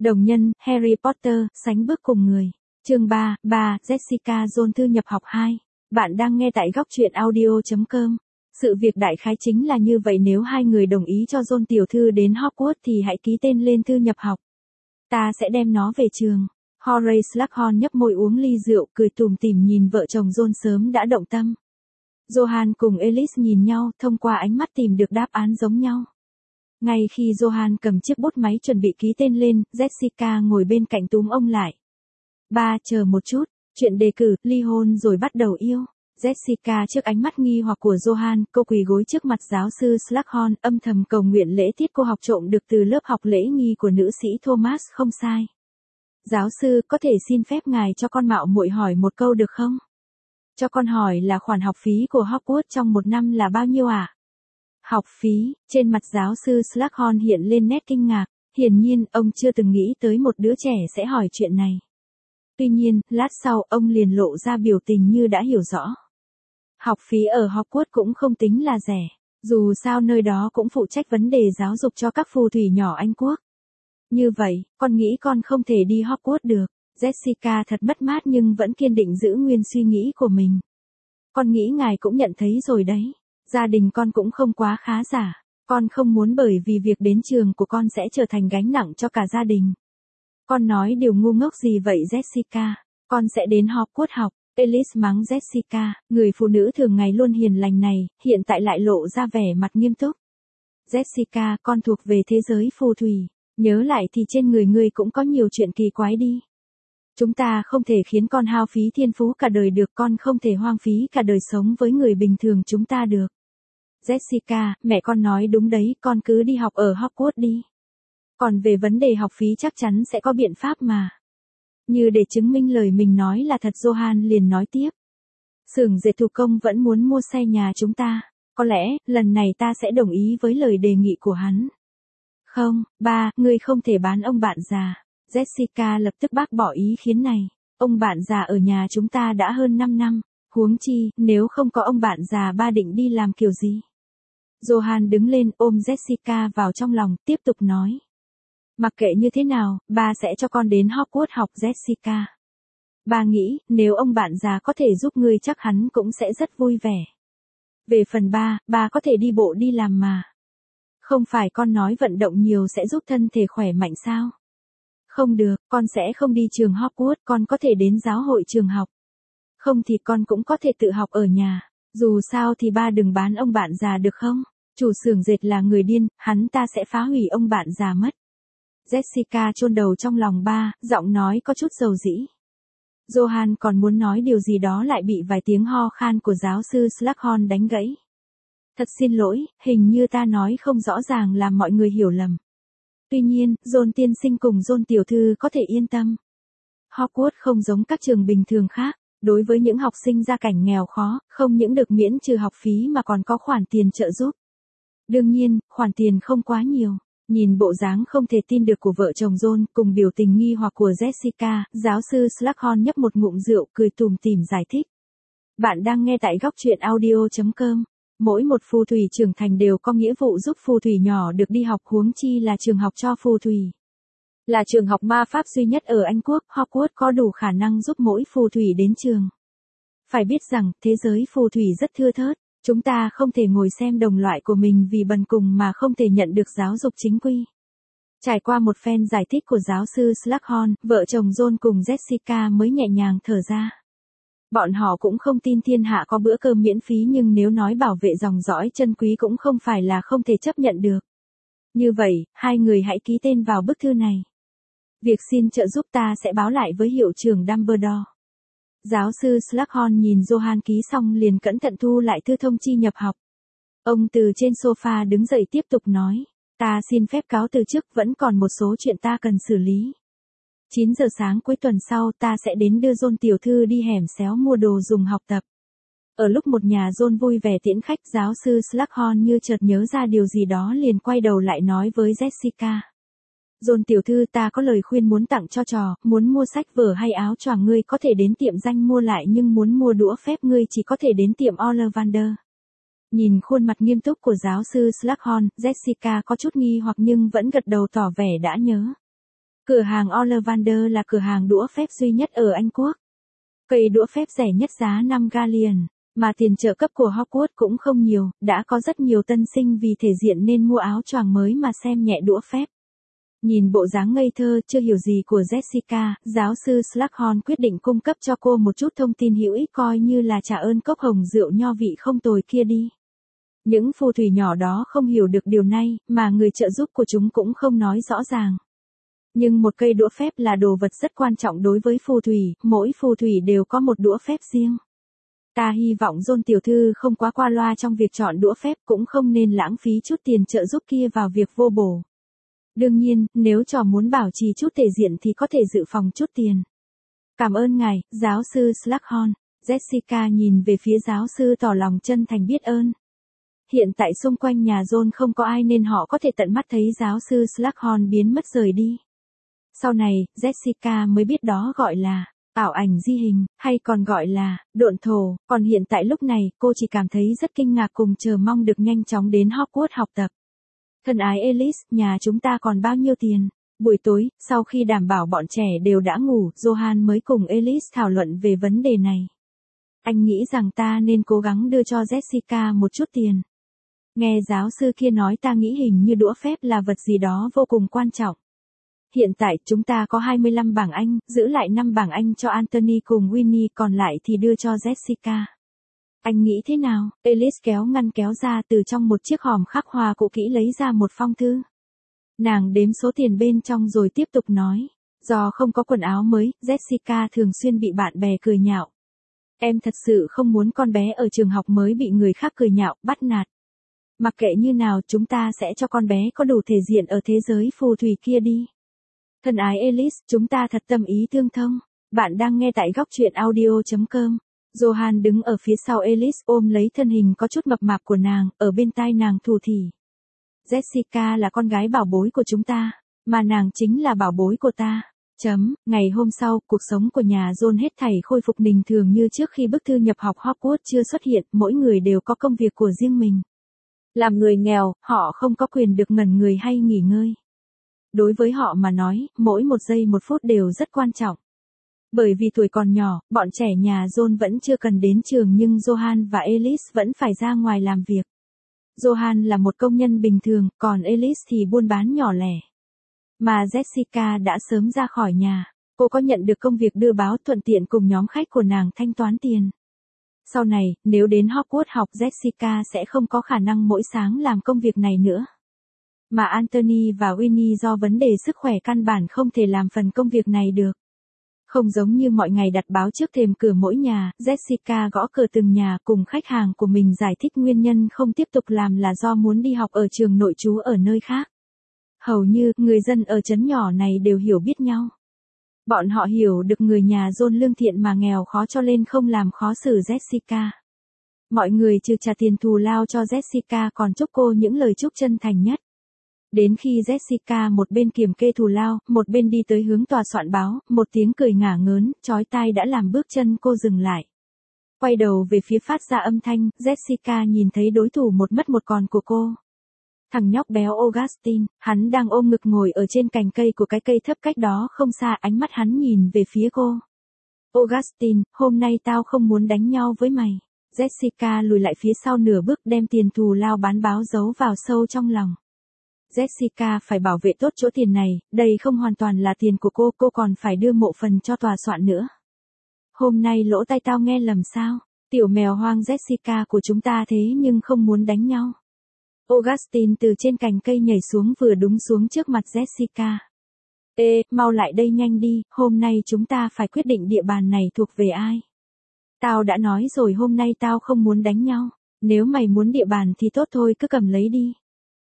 Đồng nhân, Harry Potter, sánh bước cùng người. Chương 3, Jessica Jones thư nhập học 2. Bạn đang nghe tại góc truyện audio.com. Sự việc đại khái chính là như vậy, nếu hai người đồng ý cho Jones tiểu thư đến Hogwarts thì hãy ký tên lên thư nhập học. Ta sẽ đem nó về trường. Horace Slughorn nhấp môi uống ly rượu, cười tủm tỉm nhìn vợ chồng Jones sớm đã động tâm. Johann cùng Alice nhìn nhau, thông qua ánh mắt tìm được đáp án giống nhau. Ngay khi Johann cầm chiếc bút máy chuẩn bị ký tên lên, Jessica ngồi bên cạnh túm ông lại. Ba, chờ một chút, chuyện đề cử, ly hôn rồi bắt đầu yêu. Jessica trước ánh mắt nghi hoặc của Johann, cô quỳ gối trước mặt giáo sư Slughorn, âm thầm cầu nguyện lễ tiết cô học trộm được từ lớp học lễ nghi của nữ sĩ Thomas không sai. Giáo sư, có thể xin phép ngài cho con mạo muội hỏi một câu được không? Cho con hỏi là khoản học phí của Hogwarts trong một năm là bao nhiêu ạ? Học phí, trên mặt giáo sư Slughorn hiện lên nét kinh ngạc, hiển nhiên ông chưa từng nghĩ tới một đứa trẻ sẽ hỏi chuyện này. Tuy nhiên, lát sau ông liền lộ ra biểu tình như đã hiểu rõ. Học phí ở Hogwarts cũng không tính là rẻ, dù sao nơi đó cũng phụ trách vấn đề giáo dục cho các phù thủy nhỏ Anh quốc. Như vậy, con nghĩ con không thể đi Hogwarts được. Jessica thật mất mát nhưng vẫn kiên định giữ nguyên suy nghĩ của mình. Con nghĩ ngài cũng nhận thấy rồi đấy. Gia đình con cũng không quá khá giả. Con không muốn bởi vì việc đến trường của con sẽ trở thành gánh nặng cho cả gia đình. Con nói điều ngu ngốc gì vậy Jessica? Con sẽ đến Hogwarts học. Alice mắng Jessica, người phụ nữ thường ngày luôn hiền lành này, hiện tại lại lộ ra vẻ mặt nghiêm túc. Jessica, con thuộc về thế giới phù thủy. Nhớ lại thì trên người ngươi cũng có nhiều chuyện kỳ quái đi. Chúng ta không thể khiến con hao phí thiên phú cả đời được, con không thể hoang phí cả đời sống với người bình thường chúng ta được. Jessica, mẹ con nói đúng đấy, con cứ đi học ở Hogwarts đi. Còn về vấn đề học phí chắc chắn sẽ có biện pháp mà. Như để chứng minh lời mình nói là thật, Johann liền nói tiếp. Xưởng dệt thủ công vẫn muốn mua xe nhà chúng ta. Có lẽ, lần này ta sẽ đồng ý với lời đề nghị của hắn. Không, ba, ngươi không thể bán ông bạn già. Jessica lập tức bác bỏ ý kiến này. Ông bạn già ở nhà chúng ta đã hơn 5 năm. Huống chi, nếu không có ông bạn già ba định đi làm kiểu gì? Johann đứng lên ôm Jessica vào trong lòng, tiếp tục nói. Mặc kệ như thế nào, ba sẽ cho con đến Hogwarts học Jessica. Ba nghĩ, nếu ông bạn già có thể giúp ngươi chắc hắn cũng sẽ rất vui vẻ. Về phần ba có thể đi bộ đi làm mà. Không phải con nói vận động nhiều sẽ giúp thân thể khỏe mạnh sao? Không được, con sẽ không đi trường Hogwarts, con có thể đến giáo hội trường học. Không thì con cũng có thể tự học ở nhà. Dù sao thì ba đừng bán ông bạn già được không? Chủ xưởng dệt là người điên, hắn ta sẽ phá hủy ông bạn già mất. Jessica chôn đầu trong lòng ba, giọng nói có chút dầu dĩ. Johann còn muốn nói điều gì đó lại bị vài tiếng ho khan của giáo sư Slughorn đánh gãy. Thật xin lỗi, hình như ta nói không rõ ràng làm mọi người hiểu lầm. Tuy nhiên, John tiên sinh cùng John tiểu thư có thể yên tâm. Hogwarts không giống các trường bình thường khác, đối với những học sinh gia cảnh nghèo khó, không những được miễn trừ học phí mà còn có khoản tiền trợ giúp. Đương nhiên, khoản tiền không quá nhiều. Nhìn bộ dáng không thể tin được của vợ chồng John cùng biểu tình nghi hoặc của Jessica, giáo sư Slughorn nhấp một ngụm rượu cười tủm tỉm giải thích. Bạn đang nghe tại góc truyện audio.com. Mỗi một phù thủy trưởng thành đều có nghĩa vụ giúp phù thủy nhỏ được đi học, huống chi là trường học cho phù thủy. Là trường học ma pháp duy nhất ở Anh quốc, Hogwarts có đủ khả năng giúp mỗi phù thủy đến trường. Phải biết rằng, thế giới phù thủy rất thưa thớt, chúng ta không thể ngồi xem đồng loại của mình vì bần cùng mà không thể nhận được giáo dục chính quy. Trải qua một phen giải thích của giáo sư Slughorn, vợ chồng John cùng Jessica mới nhẹ nhàng thở ra. Bọn họ cũng không tin thiên hạ có bữa cơm miễn phí, nhưng nếu nói bảo vệ dòng dõi chân quý cũng không phải là không thể chấp nhận được. Như vậy, hai người hãy ký tên vào bức thư này. Việc xin trợ giúp ta sẽ báo lại với hiệu trưởng Dumbledore. Giáo sư Slughorn nhìn Johann ký xong liền cẩn thận thu lại thư thông chi nhập học. Ông từ trên sofa đứng dậy tiếp tục nói. Ta xin phép cáo từ trước, vẫn còn một số chuyện ta cần xử lý. 9 giờ sáng cuối tuần sau ta sẽ đến đưa John tiểu thư đi hẻm xéo mua đồ dùng học tập. Ở lúc một nhà John vui vẻ tiễn khách, giáo sư Slughorn như chợt nhớ ra điều gì đó liền quay đầu lại nói với Jessica. John tiểu thư, ta có lời khuyên muốn tặng cho trò, muốn mua sách vở hay áo choàng ngươi có thể đến tiệm danh mua lại, nhưng muốn mua đũa phép ngươi chỉ có thể đến tiệm Ollivander. Nhìn khuôn mặt nghiêm túc của giáo sư Slughorn, Jessica có chút nghi hoặc nhưng vẫn gật đầu tỏ vẻ đã nhớ. Cửa hàng Ollivander là cửa hàng đũa phép duy nhất ở Anh Quốc. Cây đũa phép rẻ nhất giá 5 galleon, mà tiền trợ cấp của Hogwarts cũng không nhiều, đã có rất nhiều tân sinh vì thể diện nên mua áo choàng mới mà xem nhẹ đũa phép. Nhìn bộ dáng ngây thơ chưa hiểu gì của Jessica, giáo sư Slughorn quyết định cung cấp cho cô một chút thông tin hữu ích coi như là trả ơn cốc hồng rượu nho vị không tồi kia đi. Những phù thủy nhỏ đó không hiểu được điều này, mà người trợ giúp của chúng cũng không nói rõ ràng. Nhưng một cây đũa phép là đồ vật rất quan trọng đối với phù thủy, mỗi phù thủy đều có một đũa phép riêng. Ta hy vọng John tiểu thư không quá qua loa trong việc chọn đũa phép, cũng không nên lãng phí chút tiền trợ giúp kia vào việc vô bổ. Đương nhiên, nếu trò muốn bảo trì chút thể diện thì có thể dự phòng chút tiền. Cảm ơn ngài, giáo sư Slughorn. Jessica nhìn về phía giáo sư tỏ lòng chân thành biết ơn. Hiện tại xung quanh nhà John không có ai nên họ có thể tận mắt thấy giáo sư Slughorn biến mất rời đi. Sau này, Jessica mới biết đó gọi là ảo ảnh di hình, hay còn gọi là độn thổ, còn hiện tại lúc này, cô chỉ cảm thấy rất kinh ngạc cùng chờ mong được nhanh chóng đến Hogwarts học tập. Thân ái Alice, nhà chúng ta còn bao nhiêu tiền? Buổi tối, sau khi đảm bảo bọn trẻ đều đã ngủ, Johan mới cùng Alice thảo luận về vấn đề này. Anh nghĩ rằng ta nên cố gắng đưa cho Jessica một chút tiền. Nghe giáo sư kia nói ta nghĩ hình như đũa phép là vật gì đó vô cùng quan trọng. Hiện tại chúng ta có 25 bảng Anh, giữ lại 5 bảng Anh cho Anthony cùng Winnie, còn lại thì đưa cho Jessica. Anh nghĩ thế nào? Alice kéo ngăn kéo ra từ trong một chiếc hòm khắc hoa cũ kỹ lấy ra một phong thư. Nàng đếm số tiền bên trong rồi tiếp tục nói. Do không có quần áo mới, Jessica thường xuyên bị bạn bè cười nhạo. Em thật sự không muốn con bé ở trường học mới bị người khác cười nhạo, bắt nạt. Mặc kệ như nào chúng ta sẽ cho con bé có đủ thể diện ở thế giới phù thủy kia đi. Thân ái Alice, chúng ta thật tâm ý tương thông. Bạn đang nghe tại góc truyện audio.com. Johan đứng ở phía sau Alice ôm lấy thân hình có chút mập mạp của nàng, ở bên tai nàng thủ thỉ. Jessica là con gái bảo bối của chúng ta, mà nàng chính là bảo bối của ta. Ngày hôm sau, cuộc sống của nhà John hết thảy khôi phục bình thường như trước khi bức thư nhập học Hogwarts chưa xuất hiện, mỗi người đều có công việc của riêng mình. Làm người nghèo, họ không có quyền được ngẩn người hay nghỉ ngơi. Đối với họ mà nói, mỗi một giây một phút đều rất quan trọng. Bởi vì tuổi còn nhỏ, bọn trẻ nhà John vẫn chưa cần đến trường nhưng Johan và Alice vẫn phải ra ngoài làm việc. Johan là một công nhân bình thường, còn Alice thì buôn bán nhỏ lẻ. Mà Jessica đã sớm ra khỏi nhà, cô có nhận được công việc đưa báo thuận tiện cùng nhóm khách của nàng thanh toán tiền. Sau này, nếu đến Hogwarts học Jessica sẽ không có khả năng mỗi sáng làm công việc này nữa. Mà Anthony và Winnie do vấn đề sức khỏe căn bản không thể làm phần công việc này được. Không giống như mọi ngày đặt báo trước thềm cửa mỗi nhà, Jessica gõ cửa từng nhà cùng khách hàng của mình giải thích nguyên nhân không tiếp tục làm là do muốn đi học ở trường nội trú ở nơi khác. Hầu như, người dân ở trấn nhỏ này đều hiểu biết nhau. Bọn họ hiểu được người nhà John lương thiện mà nghèo khó cho nên không làm khó xử Jessica. Mọi người trừ trả tiền thù lao cho Jessica còn chúc cô những lời chúc chân thành nhất. Đến khi Jessica một bên kiểm kê thù lao, một bên đi tới hướng tòa soạn báo, một tiếng cười ngả ngớn, chói tai đã làm bước chân cô dừng lại. Quay đầu về phía phát ra âm thanh, Jessica nhìn thấy đối thủ một mất một còn của cô. Thằng nhóc béo Augustine, hắn đang ôm ngực ngồi ở trên cành cây của cái cây thấp cách đó không xa, ánh mắt hắn nhìn về phía cô. Augustine, hôm nay tao không muốn đánh nhau với mày. Jessica lùi lại phía sau nửa bước đem tiền thù lao bán báo giấu vào sâu trong lòng. Jessica phải bảo vệ tốt chỗ tiền này, đây không hoàn toàn là tiền của cô còn phải đưa mộ phần cho tòa soạn nữa. Hôm nay lỗ tai tao nghe lầm sao? Tiểu mèo hoang Jessica của chúng ta thế nhưng không muốn đánh nhau. Augustine từ trên cành cây nhảy xuống vừa đúng xuống trước mặt Jessica. Ê, mau lại đây nhanh đi, hôm nay chúng ta phải quyết định địa bàn này thuộc về ai. Tao đã nói rồi hôm nay tao không muốn đánh nhau, nếu mày muốn địa bàn thì tốt thôi cứ cầm lấy đi.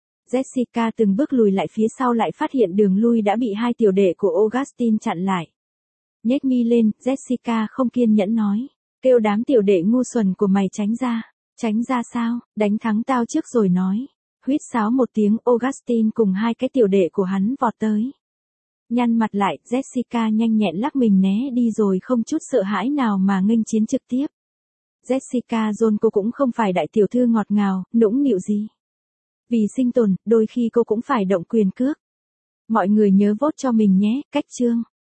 Jessica từng bước lùi lại phía sau lại phát hiện đường lui đã bị hai tiểu đệ của Augustine chặn lại. Nhếch mi lên, Jessica không kiên nhẫn nói. Kêu đám tiểu đệ ngu xuẩn của mày tránh ra. Tránh ra sao, đánh thắng tao trước rồi nói. Huýt sáo một tiếng, Augustine cùng hai cái tiểu đệ của hắn vọt tới. Nhăn mặt lại, Jessica nhanh nhẹn lắc mình né đi rồi không chút sợ hãi nào mà nghênh chiến trực tiếp. Jessica John cô cũng không phải đại tiểu thư ngọt ngào, nũng nịu gì. Vì sinh tồn, đôi khi cô cũng phải động quyền cước. Mọi người nhớ vote cho mình nhé, cách chương.